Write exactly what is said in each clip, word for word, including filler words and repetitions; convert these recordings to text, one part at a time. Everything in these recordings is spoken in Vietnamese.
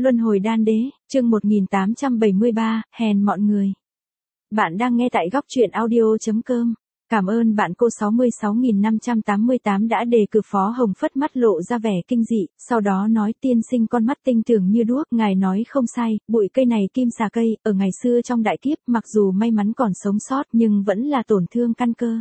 Luân hồi đan đế, chương một nghìn tám trăm bảy mươi ba, hèn mọn người. Bạn đang nghe tại góc truyện audio chấm com. Cảm ơn bạn cô sáu mươi sáu nghìn năm trăm tám mươi tám đã đề cử. Phó Hồng Phất mắt lộ ra vẻ kinh dị, sau đó nói: tiên sinh con mắt tinh tường như đuốc, ngài nói không sai, bụi cây này kim xà cây, ở ngày xưa trong đại kiếp, mặc dù may mắn còn sống sót nhưng vẫn là tổn thương căn cơ.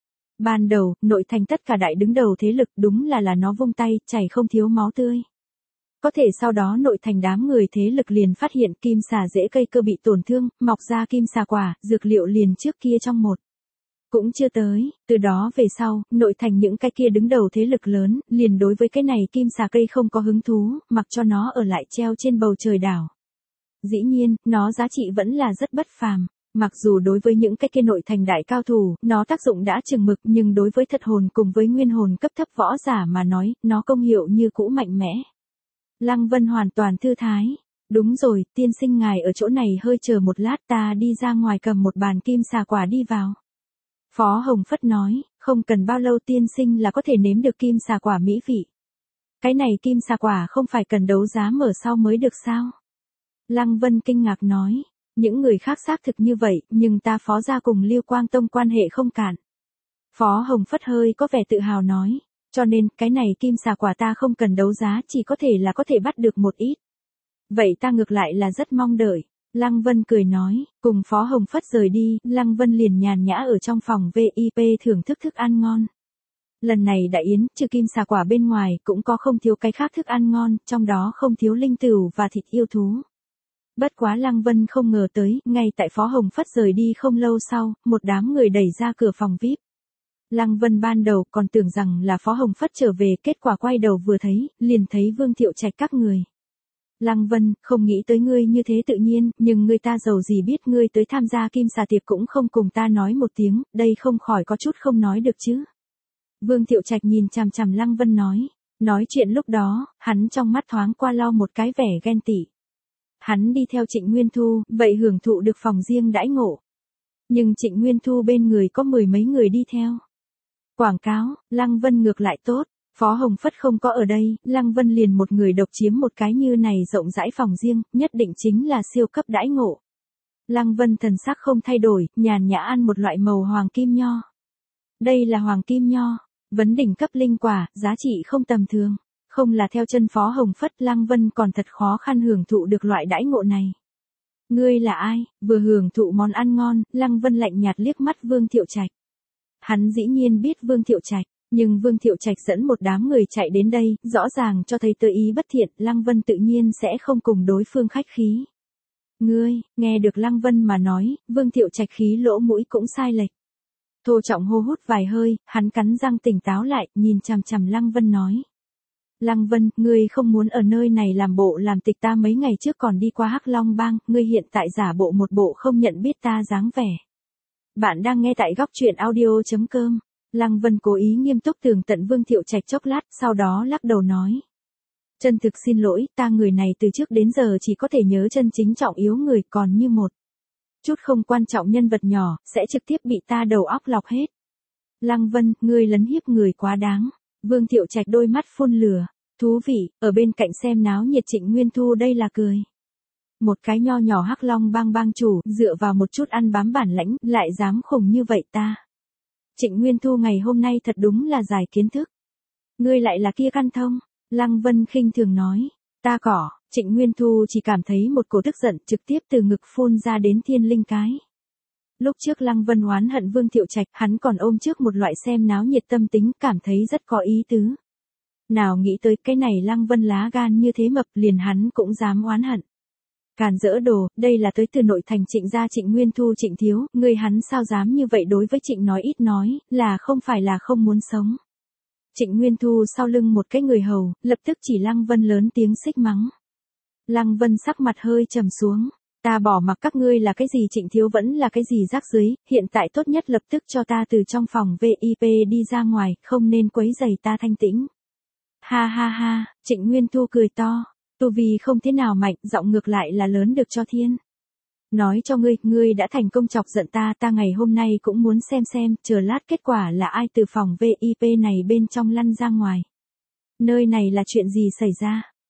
Ban đầu, nội thành tất cả đại đứng đầu thế lực đúng là là nó vung tay, chảy không thiếu máu tươi. Có thể sau đó nội thành đám người thế lực liền phát hiện kim xà rễ cây cơ bị tổn thương, mọc ra kim xà quả, dược liệu liền trước kia trong một. Cũng chưa tới, từ đó về sau, nội thành những cái kia đứng đầu thế lực lớn, liền đối với cái này kim xà cây không có hứng thú, mặc cho nó ở lại treo trên bầu trời đảo. Dĩ nhiên, nó giá trị vẫn là rất bất phàm. Mặc dù đối với những cái kia nội thành đại cao thủ, nó tác dụng đã chừng mực, nhưng đối với thật hồn cùng với nguyên hồn cấp thấp võ giả mà nói, nó công hiệu như cũ mạnh mẽ. Lăng Vân hoàn toàn thư thái. Đúng rồi, tiên sinh ngài ở chỗ này hơi chờ một lát, ta đi ra ngoài cầm một bàn kim xà quả đi vào. Phó Hồng Phất nói, không cần bao lâu tiên sinh là có thể nếm được kim xà quả mỹ vị. Cái này kim xà quả không phải cần đấu giá mở sau mới được sao? Lăng Vân kinh ngạc nói, những người khác xác thực như vậy, nhưng ta Phó gia cùng Lưu Quang Tông quan hệ không cạn. Phó Hồng Phất hơi có vẻ tự hào nói. Cho nên, cái này kim xà quả ta không cần đấu giá, chỉ có thể là có thể bắt được một ít. Vậy ta ngược lại là rất mong đợi. Lăng Vân cười nói, cùng Phó Hồng Phất rời đi, Lăng Vân liền nhàn nhã ở trong phòng vê i pê thưởng thức thức ăn ngon. Lần này đại yến, trừ kim xà quả bên ngoài, cũng có không thiếu cái khác thức ăn ngon, trong đó không thiếu linh tửu và thịt yêu thú. Bất quá Lăng Vân không ngờ tới, ngay tại Phó Hồng Phất rời đi không lâu sau, một đám người đẩy ra cửa phòng vi ai pi. Lăng Vân ban đầu còn tưởng rằng là Phó Hồng Phất trở về, kết quả quay đầu vừa thấy, liền thấy Vương Thiệu Trạch các người. Lăng Vân, không nghĩ tới ngươi như thế tự nhiên, nhưng người ta giàu gì biết ngươi tới tham gia kim xà tiệc cũng không cùng ta nói một tiếng, đây không khỏi có chút không nói được chứ. Vương Thiệu Trạch nhìn chằm chằm Lăng Vân nói, nói chuyện lúc đó, hắn trong mắt thoáng qua lo một cái vẻ ghen tị. Hắn đi theo Trịnh Nguyên Thu, vậy hưởng thụ được phòng riêng đãi ngộ. Nhưng Trịnh Nguyên Thu bên người có mười mấy người đi theo. Quảng cáo, Lăng Vân ngược lại tốt, Phó Hồng Phất không có ở đây, Lăng Vân liền một người độc chiếm một cái như này rộng rãi phòng riêng, nhất định chính là siêu cấp đãi ngộ. Lăng Vân thần sắc không thay đổi, nhàn nhã ăn một loại màu hoàng kim nho. Đây là hoàng kim nho, vấn đỉnh cấp linh quả, giá trị không tầm thường. Không là theo chân Phó Hồng Phất, Lăng Vân còn thật khó khăn hưởng thụ được loại đãi ngộ này. Ngươi là ai? Vừa hưởng thụ món ăn ngon, Lăng Vân lạnh nhạt liếc mắt Vương Thiệu Trạch. Hắn dĩ nhiên biết Vương Thiệu Trạch, nhưng Vương Thiệu Trạch dẫn một đám người chạy đến đây, rõ ràng cho thấy tơ ý bất thiện, Lăng Vân tự nhiên sẽ không cùng đối phương khách khí. Ngươi, nghe được Lăng Vân mà nói, Vương Thiệu Trạch khí lỗ mũi cũng sai lệch. Thô trọng hô hút vài hơi, hắn cắn răng tỉnh táo lại, nhìn chằm chằm Lăng Vân nói. Lăng Vân, ngươi không muốn ở nơi này làm bộ làm tịch, ta mấy ngày trước còn đi qua Hắc Long Bang, ngươi hiện tại giả bộ một bộ không nhận biết ta dáng vẻ. Bạn đang nghe tại góc truyện audio chấm com. Lăng Vân cố ý nghiêm túc tường tận Vương Thiệu Trạch chốc lát, sau đó lắc đầu nói. Chân thực xin lỗi, ta người này từ trước đến giờ chỉ có thể nhớ chân chính trọng yếu người, còn như một chút không quan trọng nhân vật nhỏ, sẽ trực tiếp bị ta đầu óc lọc hết. Lăng Vân, ngươi lấn hiếp người quá đáng. Vương Thiệu Trạch đôi mắt phun lửa. Thú vị, ở bên cạnh xem náo nhiệt Trịnh Nguyên Thu đây là cười. Một cái nho nhỏ Hắc Long Bang bang chủ, dựa vào một chút ăn bám bản lãnh, lại dám khùng như vậy ta. Trịnh Nguyên Thu ngày hôm nay thật đúng là giải kiến thức. Ngươi lại là kia căn thông, Lăng Vân khinh thường nói, ta cỏ, Trịnh Nguyên Thu chỉ cảm thấy một cổ tức giận trực tiếp từ ngực phun ra đến thiên linh cái. Lúc trước Lăng Vân oán hận Vương Thiệu Trạch, hắn còn ôm trước một loại xem náo nhiệt tâm tính, cảm thấy rất có ý tứ. Nào nghĩ tới cái này Lăng Vân lá gan như thế mập, liền hắn cũng dám oán hận. Càn dỡ đồ, đây là tới từ nội thành Trịnh gia Trịnh Nguyên Thu Trịnh thiếu, người hắn sao dám như vậy đối với Trịnh nói ít nói, là không phải là không muốn sống. Trịnh Nguyên Thu sau lưng một cái người hầu, lập tức chỉ Lăng Vân lớn tiếng xích mắng. Lăng Vân sắc mặt hơi trầm xuống, ta bỏ mặc các ngươi là cái gì Trịnh thiếu vẫn là cái gì rác dưới, hiện tại tốt nhất lập tức cho ta từ trong phòng vê i pê đi ra ngoài, không nên quấy rầy ta thanh tĩnh. Ha ha ha, Trịnh Nguyên Thu cười to. Tu vi không thế nào mạnh, giọng ngược lại là lớn được cho thiên. Nói cho ngươi, ngươi đã thành công chọc giận ta, ta ngày hôm nay cũng muốn xem xem, chờ lát kết quả là ai từ phòng vê i pê này bên trong lăn ra ngoài. Nơi này là chuyện gì xảy ra?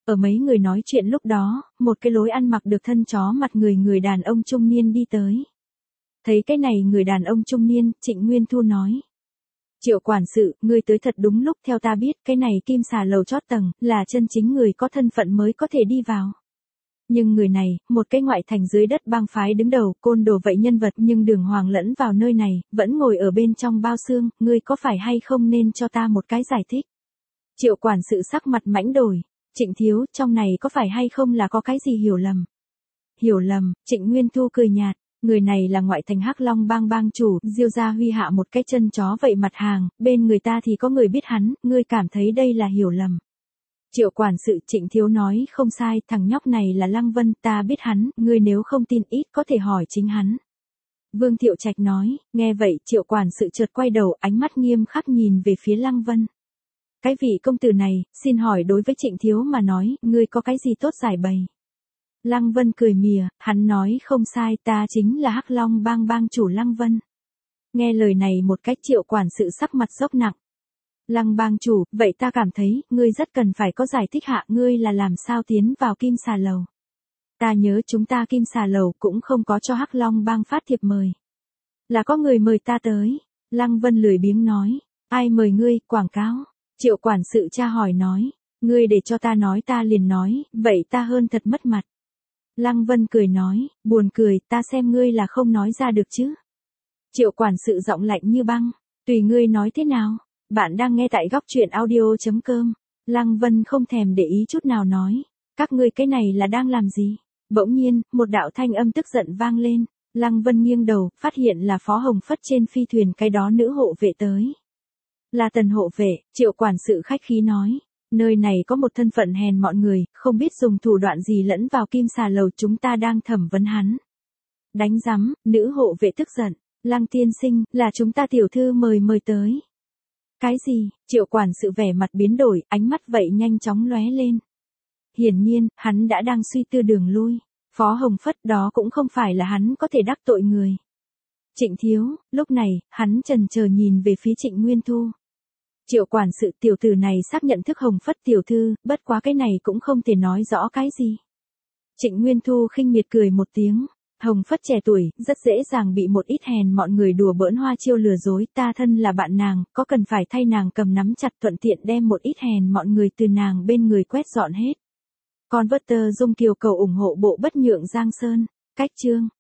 Ở mấy người nói chuyện lúc đó, một cái lối ăn mặc được thân chó mặt người người đàn ông trung niên đi tới. Thấy cái này người đàn ông trung niên, Trịnh Nguyên Thu nói. Triệu quản sự, ngươi tới thật đúng lúc, theo ta biết, cái này kim xà lầu chót tầng, là chân chính người có thân phận mới có thể đi vào. Nhưng người này, một cái ngoại thành dưới đất bang phái đứng đầu, côn đồ vậy nhân vật nhưng đường hoàng lẫn vào nơi này, vẫn ngồi ở bên trong bao xương, ngươi có phải hay không nên cho ta một cái giải thích. Triệu quản sự sắc mặt mãnh đổi. Trịnh thiếu, trong này có phải hay không là có cái gì hiểu lầm? Hiểu lầm, Trịnh Nguyên Thu cười nhạt, người này là ngoại thành Hắc Long bang bang chủ, Diêu gia huy hạ một cái chân chó vậy mặt hàng, bên người ta thì có người biết hắn, ngươi cảm thấy đây là hiểu lầm. Triệu quản sự, Trịnh thiếu nói không sai, thằng nhóc này là Lăng Vân, ta biết hắn, ngươi nếu không tin ít có thể hỏi chính hắn. Vương Thiệu Trạch nói, nghe vậy, Triệu quản sự chợt quay đầu, ánh mắt nghiêm khắc nhìn về phía Lăng Vân. Cái vị công tử này, xin hỏi đối với Trịnh thiếu mà nói, ngươi có cái gì tốt giải bày? Lăng Vân cười mỉa, hắn nói không sai, ta chính là Hắc Long bang bang chủ Lăng Vân. Nghe lời này một cách Triệu quản sự sắc mặt dốc nặng. Lăng bang chủ, vậy ta cảm thấy, ngươi rất cần phải có giải thích hạ, ngươi là làm sao tiến vào kim xà lầu. Ta nhớ chúng ta kim xà lầu cũng không có cho Hắc Long bang phát thiệp mời. Là có người mời ta tới. Lăng Vân lười biếng nói, ai mời ngươi, quảng cáo. Triệu quản sự tra hỏi nói, ngươi để cho ta nói ta liền nói, vậy ta hơn thật mất mặt. Lăng Vân cười nói, buồn cười, ta xem ngươi là không nói ra được chứ. Triệu quản sự giọng lạnh như băng, tùy ngươi nói thế nào. Bạn đang nghe tại góc truyện audio.com. Lăng Vân không thèm để ý chút nào nói, các ngươi cái này là đang làm gì? Bỗng nhiên, một đạo thanh âm tức giận vang lên. Lăng Vân nghiêng đầu, phát hiện là Phó Hồng Phất trên phi thuyền cái đó nữ hộ vệ tới. Là Tần hộ vệ, Triệu quản sự khách khí nói, nơi này có một thân phận hèn mọn người, không biết dùng thủ đoạn gì lẫn vào kim xà lầu, chúng ta đang thẩm vấn hắn. Đánh rắm, nữ hộ vệ tức giận, Lăng tiên sinh, là chúng ta tiểu thư mời mời tới. Cái gì? Triệu quản sự vẻ mặt biến đổi, ánh mắt vậy nhanh chóng lóe lên. Hiển nhiên, hắn đã đang suy tư đường lui. Phó Hồng Phất đó cũng không phải là hắn có thể đắc tội người. Trịnh thiếu, lúc này, hắn chần chờ nhìn về phía Trịnh Nguyên Thu. Triệu quản sự, tiểu tử này xác nhận thức Hồng Phất tiểu thư, bất quá cái này cũng không thể nói rõ cái gì. Trịnh Nguyên Thu khinh miệt cười một tiếng. Hồng Phất trẻ tuổi, rất dễ dàng bị một ít hèn mọn người đùa bỡn hoa chiêu lừa dối, ta thân là bạn nàng, có cần phải thay nàng cầm nắm chặt thuận tiện đem một ít hèn mọn người từ nàng bên người quét dọn hết. Con vớt tơ Dung Kiều cầu ủng hộ bộ bất nhượng Giang Sơn. Cách chương.